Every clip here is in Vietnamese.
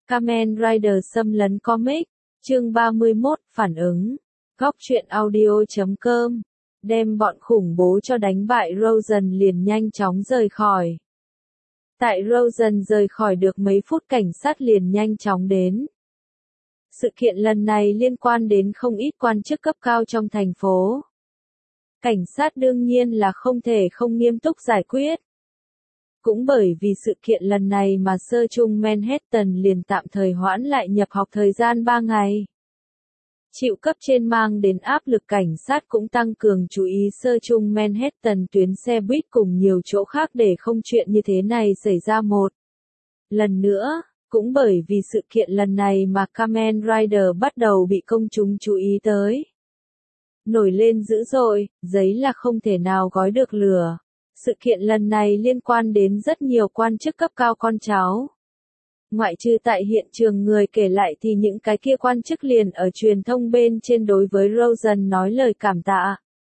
Kamen Rider xâm lấn comic, chương 31, phản ứng. Góc truyện audio.com. Đem bọn khủng bố cho đánh bại Rosen liền nhanh chóng rời khỏi. Tại Rosen rời khỏi được mấy phút cảnh sát liền nhanh chóng đến. Sự kiện lần này liên quan đến không ít quan chức cấp cao trong thành phố. Cảnh sát đương nhiên là không thể không nghiêm túc giải quyết. Cũng bởi vì sự kiện lần này mà sơ trung Manhattan liền tạm thời hoãn lại nhập học thời gian 3 ngày. Chịu cấp trên mang đến áp lực, cảnh sát cũng tăng cường chú ý sơ trung Manhattan tuyến xe buýt cùng nhiều chỗ khác để không chuyện như thế này xảy ra một lần nữa. Cũng bởi vì sự kiện lần này mà Kamen Rider bắt đầu bị công chúng chú ý tới. Nổi lên dữ dội, giấy là không thể nào gói được lửa. Sự kiện lần này liên quan đến rất nhiều quan chức cấp cao con cháu. Ngoại trừ tại hiện trường người kể lại thì những cái kia quan chức liền ở truyền thông bên trên đối với Rosen nói lời cảm tạ.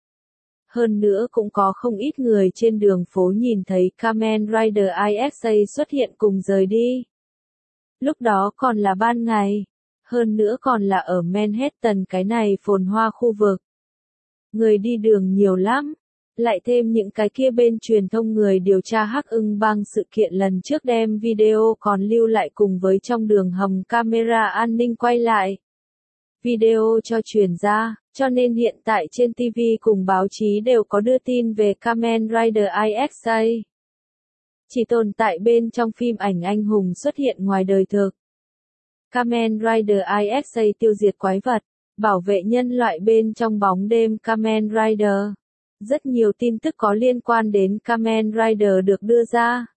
Hơn nữa cũng có không ít người trên đường phố nhìn thấy Kamen Rider ISA xuất hiện cùng rời đi. Lúc đó còn là ban ngày. Hơn nữa còn là ở Manhattan, cái này phồn hoa khu vực. Người đi đường nhiều lắm. Lại thêm những cái kia bên truyền thông người điều tra Hắc Ưng Bang sự kiện lần trước đem video còn lưu lại cùng với trong đường hầm camera an ninh quay lại. Video cho truyền ra, cho nên hiện tại trên TV cùng báo chí đều có đưa tin về Kamen Rider ISA. Chỉ tồn tại bên trong phim ảnh anh hùng xuất hiện ngoài đời thực. Kamen Rider ISA tiêu diệt quái vật, bảo vệ nhân loại bên trong bóng đêm Kamen Rider. Rất nhiều tin tức có liên quan đến Kamen Rider được đưa ra.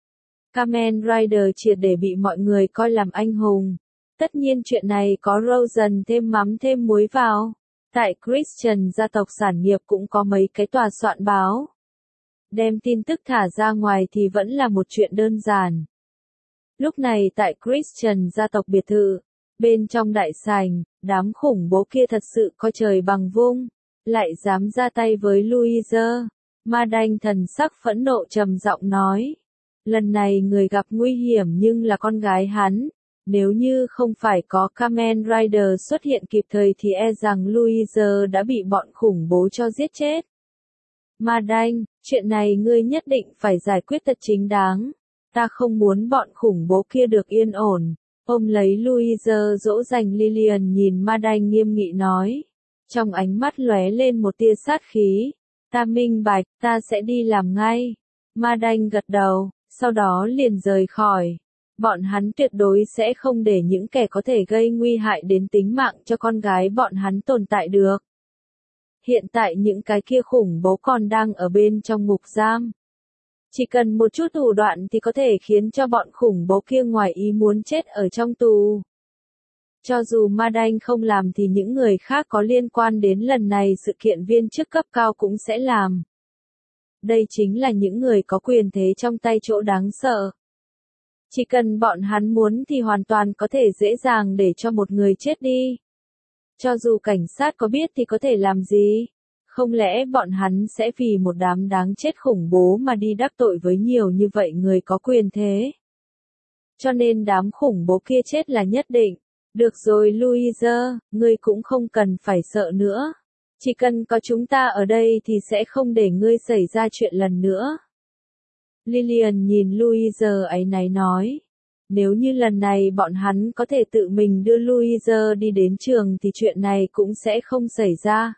Kamen Rider triệt để bị mọi người coi làm anh hùng. Tất nhiên chuyện này có Rosen thêm mắm thêm muối vào. Tại Christian gia tộc sản nghiệp cũng có mấy cái tòa soạn báo. Đem tin tức thả ra ngoài thì vẫn là một chuyện đơn giản. Lúc này tại Christian gia tộc biệt thự, bên trong đại sảnh, đám khủng bố kia thật sự coi trời bằng vung. Lại dám ra tay với Louise. Ma Đanh thần sắc phẫn nộ trầm giọng nói. Lần này người gặp nguy hiểm nhưng là con gái hắn. Nếu như không phải có Kamen Rider xuất hiện kịp thời thì e rằng Louise đã bị bọn khủng bố cho giết chết. Ma Đanh, chuyện này ngươi nhất định phải giải quyết thật chính đáng. Ta không muốn bọn khủng bố kia được yên ổn. Ôm lấy Louise dỗ dành Lillian nhìn Ma Đanh nghiêm nghị nói. Trong ánh mắt lóe lên một tia sát khí. Ta minh bạch, ta sẽ đi làm ngay. Ma Đanh gật đầu, sau đó liền rời khỏi. Bọn hắn tuyệt đối sẽ không để những kẻ có thể gây nguy hại đến tính mạng cho con gái bọn hắn tồn tại được. Hiện tại những cái kia khủng bố còn đang ở bên trong ngục giam. Chỉ cần một chút thủ đoạn thì có thể khiến cho bọn khủng bố kia ngoài ý muốn chết ở trong tù. Cho dù Ma Đanh không làm thì những người khác có liên quan đến lần này sự kiện viên chức cấp cao cũng sẽ làm. Đây chính là những người có quyền thế trong tay chỗ đáng sợ. Chỉ cần bọn hắn muốn thì hoàn toàn có thể dễ dàng để cho một người chết đi. Cho dù cảnh sát có biết thì có thể làm gì? Không lẽ bọn hắn sẽ vì một đám đáng chết khủng bố mà đi đắc tội với nhiều như vậy người có quyền thế? Cho nên đám khủng bố kia chết là nhất định. Được rồi Louise, ngươi cũng không cần phải sợ nữa. Chỉ cần có chúng ta ở đây thì sẽ không để ngươi xảy ra chuyện lần nữa. Lillian nhìn Louise áy náy nói. Nếu như lần này bọn hắn có thể tự mình đưa Louise đi đến trường thì chuyện này cũng sẽ không xảy ra.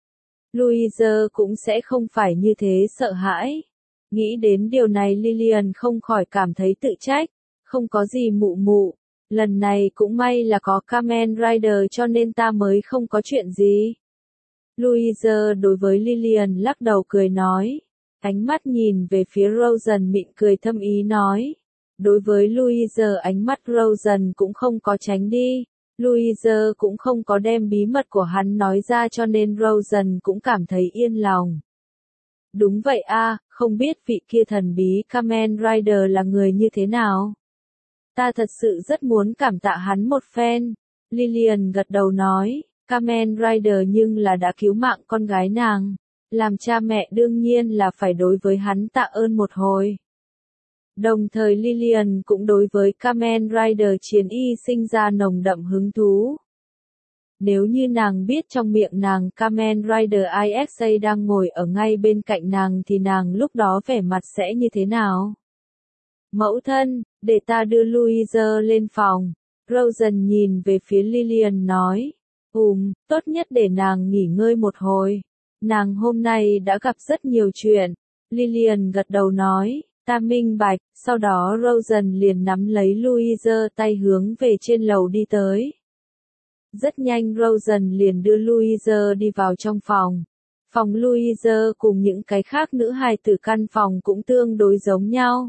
Louise cũng sẽ không phải như thế sợ hãi. Nghĩ đến điều này Lillian không khỏi cảm thấy tự trách. Không có gì mụ mụ. Lần này cũng may là có Kamen Rider cho nên ta mới không có chuyện gì. Louise đối với Lillian lắc đầu cười nói. Ánh mắt nhìn về phía Rosen mỉm cười thâm ý nói. Đối với Louise ánh mắt Rosen cũng không có tránh đi. Louise cũng không có đem bí mật của hắn nói ra cho nên Rosen cũng cảm thấy yên lòng. Đúng vậy a, không biết vị kia thần bí Kamen Rider là người như thế nào? Ta thật sự rất muốn cảm tạ hắn một phen. Lillian gật đầu nói, Kamen Rider nhưng là đã cứu mạng con gái nàng. Làm cha mẹ đương nhiên là phải đối với hắn tạ ơn một hồi. Đồng thời Lillian cũng đối với Kamen Rider chiến y sinh ra nồng đậm hứng thú. Nếu như nàng biết trong miệng nàng Kamen Rider IXA đang ngồi ở ngay bên cạnh nàng thì nàng lúc đó vẻ mặt sẽ như thế nào? Mẫu thân, để ta đưa Louise lên phòng. Rosen nhìn về phía Lillian nói. Tốt nhất để nàng nghỉ ngơi một hồi. Nàng hôm nay đã gặp rất nhiều chuyện. Lillian gật đầu nói, ta minh bạch, sau đó Rosen liền nắm lấy Louise tay hướng về trên lầu đi tới. Rất nhanh Rosen liền đưa Louise đi vào trong phòng. Phòng Louise cùng những cái khác nữ hài tử căn phòng cũng tương đối giống nhau.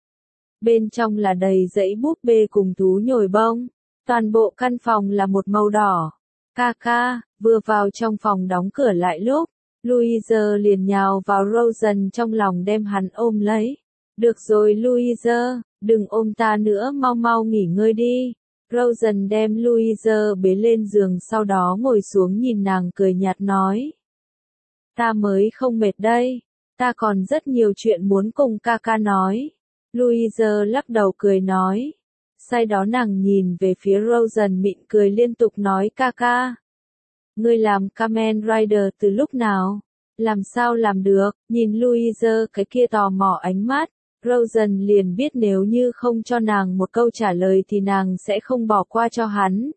Bên trong là đầy dãy búp bê cùng thú nhồi bông. Toàn bộ căn phòng là một màu đỏ. Kaka, vừa vào trong phòng đóng cửa lại lúc, Louise liền nhào vào Rosen trong lòng đem hắn ôm lấy. Được rồi Louise, đừng ôm ta nữa, mau mau nghỉ ngơi đi. Rosen đem Louise bế lên giường sau đó ngồi xuống nhìn nàng cười nhạt nói. Ta mới không mệt đây, ta còn rất nhiều chuyện muốn cùng Kaka nói. Louise lắc đầu cười nói. Sau đó nàng nhìn về phía Rosen mỉm cười liên tục nói Kaka. Ngươi làm Kamen Rider từ lúc nào? Làm sao làm được? Nhìn Louise cái kia tò mò ánh mắt, Rosen liền biết nếu như không cho nàng một câu trả lời thì nàng sẽ không bỏ qua cho hắn.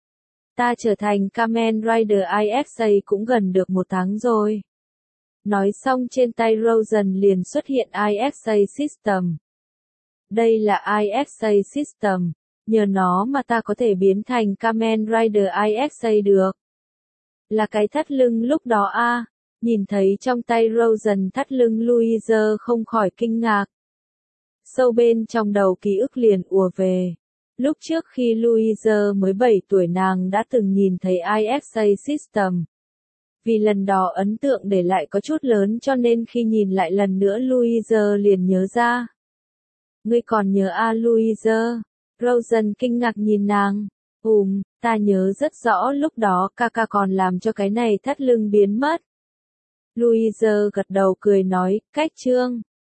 Ta trở thành Kamen Rider IXA cũng gần được 1 tháng rồi. Nói xong trên tay Rosen liền xuất hiện IXA System. Đây là IXA System, nhờ nó mà ta có thể biến thành Kamen Rider IXA được. Là cái thắt lưng lúc đó a. Nhìn thấy trong tay Rosen thắt lưng Louise không khỏi kinh ngạc. Sâu bên trong đầu ký ức liền ùa về. Lúc trước khi Louise mới 7 tuổi nàng đã từng nhìn thấy IXA System. Vì lần đó ấn tượng để lại có chút lớn cho nên khi nhìn lại lần nữa Louise liền nhớ ra. Ngươi còn nhớ Louise? Rosen kinh ngạc nhìn nàng. Ta nhớ rất rõ lúc đó Kaka còn làm cho cái này thắt lưng biến mất. Louise gật đầu cười nói, cách chương.